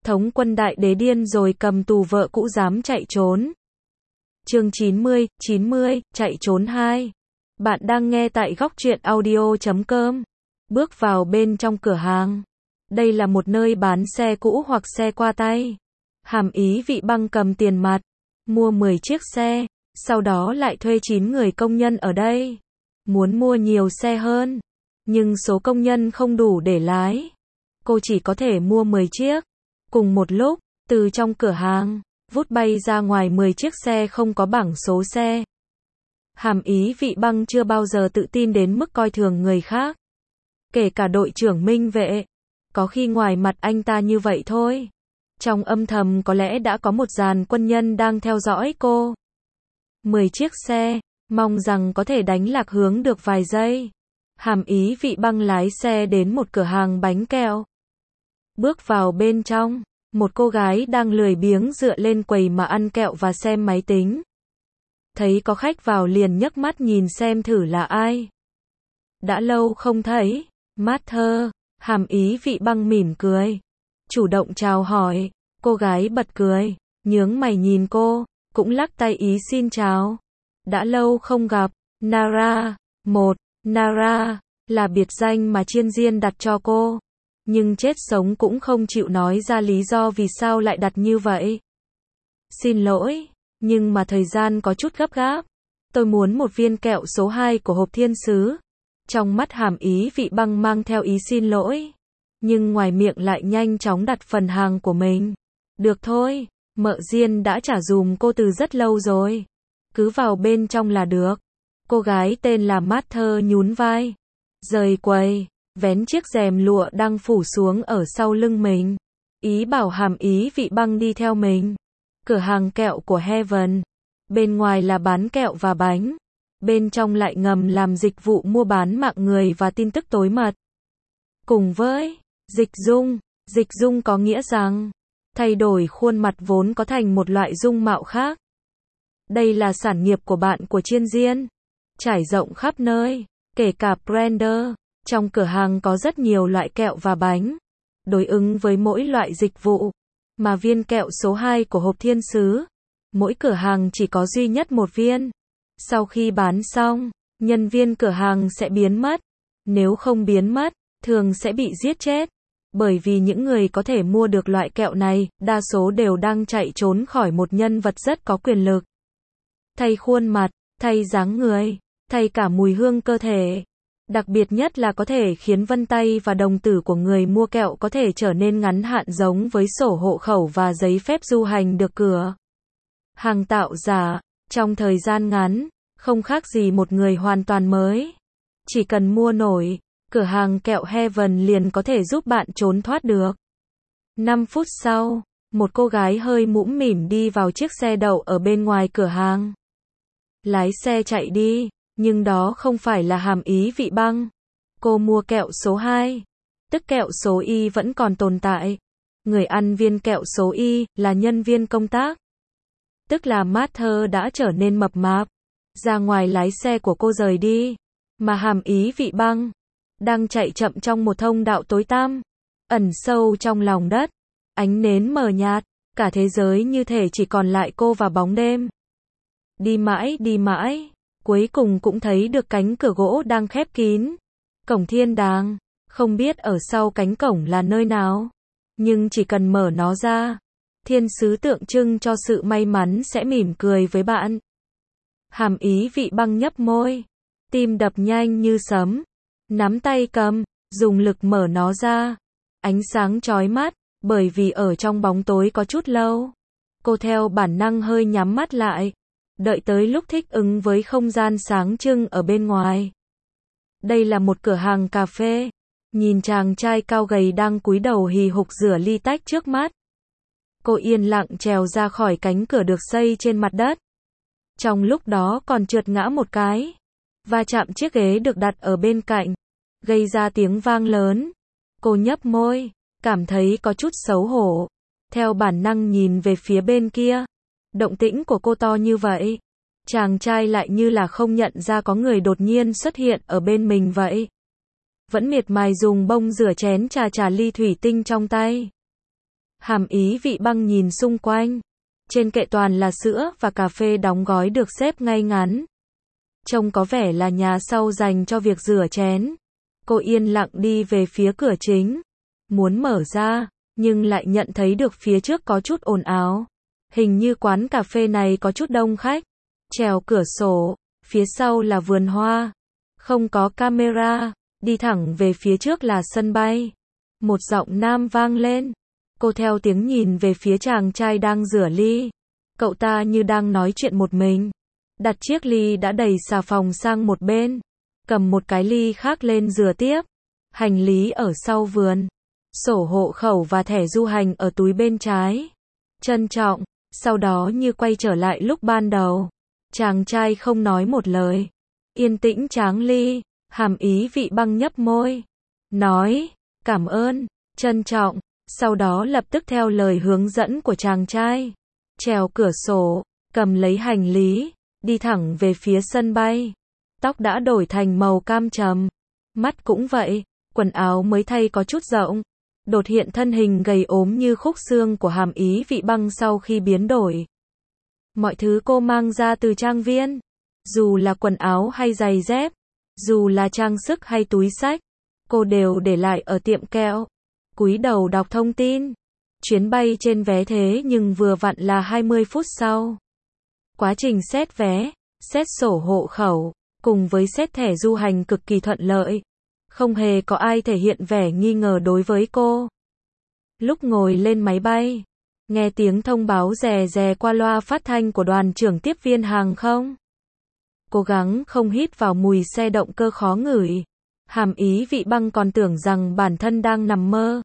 Thống quân đại đế điên rồi cầm tù vợ cũ dám chạy trốn. Chương 90, chạy trốn 2. Bạn đang nghe tại góc truyện audio.com. Bước vào bên trong cửa hàng. Đây là một nơi bán xe cũ hoặc xe qua tay. Hàm Ý Vị Băng cầm tiền mặt, mua 10 chiếc xe, sau đó lại thuê 9 người công nhân ở đây. Muốn mua nhiều xe hơn, nhưng số công nhân không đủ để lái. Cô chỉ có thể mua 10 chiếc. Cùng một lúc, từ trong cửa hàng, vút bay ra ngoài 10 chiếc xe không có bảng số xe. Hàm Ý Vị Băng chưa bao giờ tự tin đến mức coi thường người khác. Kể cả đội trưởng Minh Vệ. Có khi ngoài mặt anh ta như vậy thôi. Trong âm thầm có lẽ đã có một dàn quân nhân đang theo dõi cô. 10 chiếc xe, mong rằng có thể đánh lạc hướng được vài giây. Hàm Ý Vị Băng lái xe đến một cửa hàng bánh kẹo. Bước vào bên trong, một cô gái đang lười biếng dựa lên quầy mà ăn kẹo và xem máy tính. Thấy có khách vào liền nhấc mắt nhìn xem thử là ai. Đã lâu không thấy, Master. Hàm Ý Vị Băng mỉm cười, chủ động chào hỏi. Cô gái bật cười, nhướng mày nhìn cô, cũng lắc tay ý xin chào. Đã lâu không gặp. Nara. Nara là biệt danh mà Chiên Diên đặt cho cô, nhưng chết sống cũng không chịu nói ra lý do vì sao lại đặt như vậy. Xin lỗi, nhưng mà thời gian có chút gấp gáp. Tôi muốn một viên kẹo số 2 của hộp thiên sứ. Trong mắt Hàm Ý Vị Băng mang theo ý xin lỗi, nhưng ngoài miệng lại nhanh chóng đặt phần hàng của mình. Được thôi, mợ Diên đã trả dùm cô từ rất lâu rồi. Cứ vào bên trong là được. Cô gái tên là Master nhún vai, rời quầy, vén chiếc rèm lụa đang phủ xuống ở sau lưng mình. Ý bảo Hàm Ý Vị Băng đi theo mình. Cửa hàng kẹo của Heaven. Bên ngoài là bán kẹo và bánh. Bên trong lại ngầm làm dịch vụ mua bán mạng người và tin tức tối mật. Cùng với dịch dung có nghĩa rằng thay đổi khuôn mặt vốn có thành một loại dung mạo khác. Đây là sản nghiệp của bạn của Chiên Diên, trải rộng khắp nơi, kể cả Blender. Trong cửa hàng có rất nhiều loại kẹo và bánh, đối ứng với mỗi loại dịch vụ. Mà viên kẹo số 2 của hộp thiên sứ, mỗi cửa hàng chỉ có duy nhất một viên. Sau khi bán xong, nhân viên cửa hàng sẽ biến mất. Nếu không biến mất, thường sẽ bị giết chết. Bởi vì những người có thể mua được loại kẹo này, đa số đều đang chạy trốn khỏi một nhân vật rất có quyền lực. Thay khuôn mặt, thay dáng người, thay cả mùi hương cơ thể. Đặc biệt nhất là có thể khiến vân tay và đồng tử của người mua kẹo có thể trở nên ngắn hạn giống với sổ hộ khẩu và giấy phép du hành được cửa hàng tạo giả. Trong thời gian ngắn, không khác gì một người hoàn toàn mới. Chỉ cần mua nổi, cửa hàng kẹo Heaven liền có thể giúp bạn trốn thoát được. 5 phút sau, một cô gái hơi mũm mỉm đi vào chiếc xe đậu ở bên ngoài cửa hàng. Lái xe chạy đi, nhưng đó không phải là Hàm Ý Vị Băng. Cô mua kẹo số 2, tức kẹo số Y vẫn còn tồn tại. Người ăn viên kẹo số Y là nhân viên công tác, tức là Master đã trở nên mập mạp. Ra ngoài lái xe của cô rời đi, mà Hàm Ý Vị Băng đang chạy chậm trong một thông đạo tối tăm, ẩn sâu trong lòng đất. Ánh nến mờ nhạt, cả thế giới như thể chỉ còn lại cô và bóng đêm. Đi mãi, cuối cùng cũng thấy được cánh cửa gỗ đang khép kín. Cổng thiên đàng, không biết ở sau cánh cổng là nơi nào, nhưng chỉ cần mở nó ra, thiên sứ tượng trưng cho sự may mắn sẽ mỉm cười với bạn. Hàm Ý Vị Băng nhấp môi, tim đập nhanh như sấm, nắm tay cầm, dùng lực mở nó ra. Ánh sáng chói mắt, bởi vì ở trong bóng tối có chút lâu. Cô theo bản năng hơi nhắm mắt lại, đợi tới lúc thích ứng với không gian sáng trưng ở bên ngoài. Đây là một cửa hàng cà phê. Nhìn chàng trai cao gầy đang cúi đầu hì hục rửa ly tách trước mắt. Cô yên lặng trèo ra khỏi cánh cửa được xây trên mặt đất. Trong lúc đó còn trượt ngã một cái, va chạm chiếc ghế được đặt ở bên cạnh, gây ra tiếng vang lớn. Cô nhấp môi, cảm thấy có chút xấu hổ. Theo bản năng nhìn về phía bên kia. Động tĩnh của cô to như vậy, chàng trai lại như là không nhận ra có người đột nhiên xuất hiện ở bên mình vậy. Vẫn miệt mài dùng bông rửa chén trà ly thủy tinh trong tay. Hàm Ý Vị Băng nhìn xung quanh. Trên kệ toàn là sữa và cà phê đóng gói được xếp ngay ngắn. Trông có vẻ là nhà sau dành cho việc rửa chén. Cô yên lặng đi về phía cửa chính. Muốn mở ra, nhưng lại nhận thấy được phía trước có chút ồn ào. Hình như quán cà phê này có chút đông khách. Trèo cửa sổ, phía sau là vườn hoa. Không có camera, đi thẳng về phía trước là sân bay. Một giọng nam vang lên. Cô theo tiếng nhìn về phía chàng trai đang rửa ly. Cậu ta như đang nói chuyện một mình. Đặt chiếc ly đã đầy xà phòng sang một bên. Cầm một cái ly khác lên rửa tiếp. Hành lý ở sau vườn. Sổ hộ khẩu và thẻ du hành ở túi bên trái. Trân trọng. Sau đó như quay trở lại lúc ban đầu. Chàng trai không nói một lời. Yên tĩnh tráng ly. Hàm Ý Vị Băng nhấp môi. Nói, cảm ơn, trân trọng. Sau đó lập tức theo lời hướng dẫn của chàng trai. Trèo cửa sổ, cầm lấy hành lý, đi thẳng về phía sân bay. Tóc đã đổi thành màu cam trầm. Mắt cũng vậy, quần áo mới thay có chút rộng. Đột hiện thân hình gầy ốm như khúc xương của Hàm Ý Vị Băng sau khi biến đổi. Mọi thứ cô mang ra từ trang viên, dù là quần áo hay giày dép, dù là trang sức hay túi xách, cô đều để lại ở tiệm kẹo. Cúi đầu đọc thông tin. Chuyến bay trên vé thế nhưng vừa vặn là 20 phút sau. Quá trình xét vé, xét sổ hộ khẩu, cùng với xét thẻ du hành cực kỳ thuận lợi. Không hề có ai thể hiện vẻ nghi ngờ đối với cô. Lúc ngồi lên máy bay, nghe tiếng thông báo rè rè qua loa phát thanh của đoàn trưởng tiếp viên hàng không. Cố gắng không hít vào mùi xe động cơ khó ngửi. Hàm Ý Vị Băng còn tưởng rằng bản thân đang nằm mơ.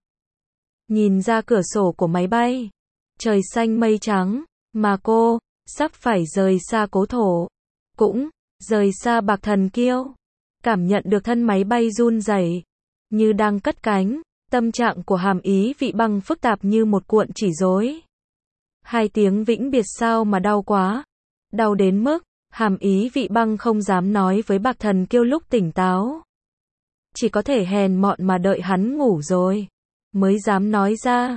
Nhìn ra cửa sổ của máy bay, trời xanh mây trắng, mà cô sắp phải rời xa cố thổ, cũng rời xa Bạc Thần Kiêu. Cảm nhận được thân máy bay run rẩy, như đang cất cánh. Tâm trạng của Hàm Ý Vị Băng phức tạp như một cuộn chỉ rối. 2 tiếng vĩnh biệt sao mà đau quá. Đau đến mức Hàm Ý Vị Băng không dám nói với Bạc Thần Kiêu lúc tỉnh táo. Chỉ có thể hèn mọn mà đợi hắn ngủ rồi mới dám nói ra.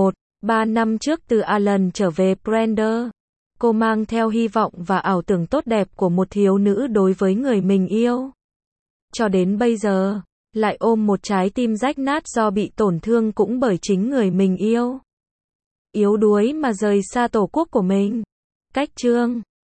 3 năm trước từ Alan trở về Brander, cô mang theo hy vọng và ảo tưởng tốt đẹp của một thiếu nữ đối với người mình yêu. Cho đến bây giờ, lại ôm một trái tim rách nát do bị tổn thương cũng bởi chính người mình yêu. Yếu đuối mà rời xa tổ quốc của mình. Cách chương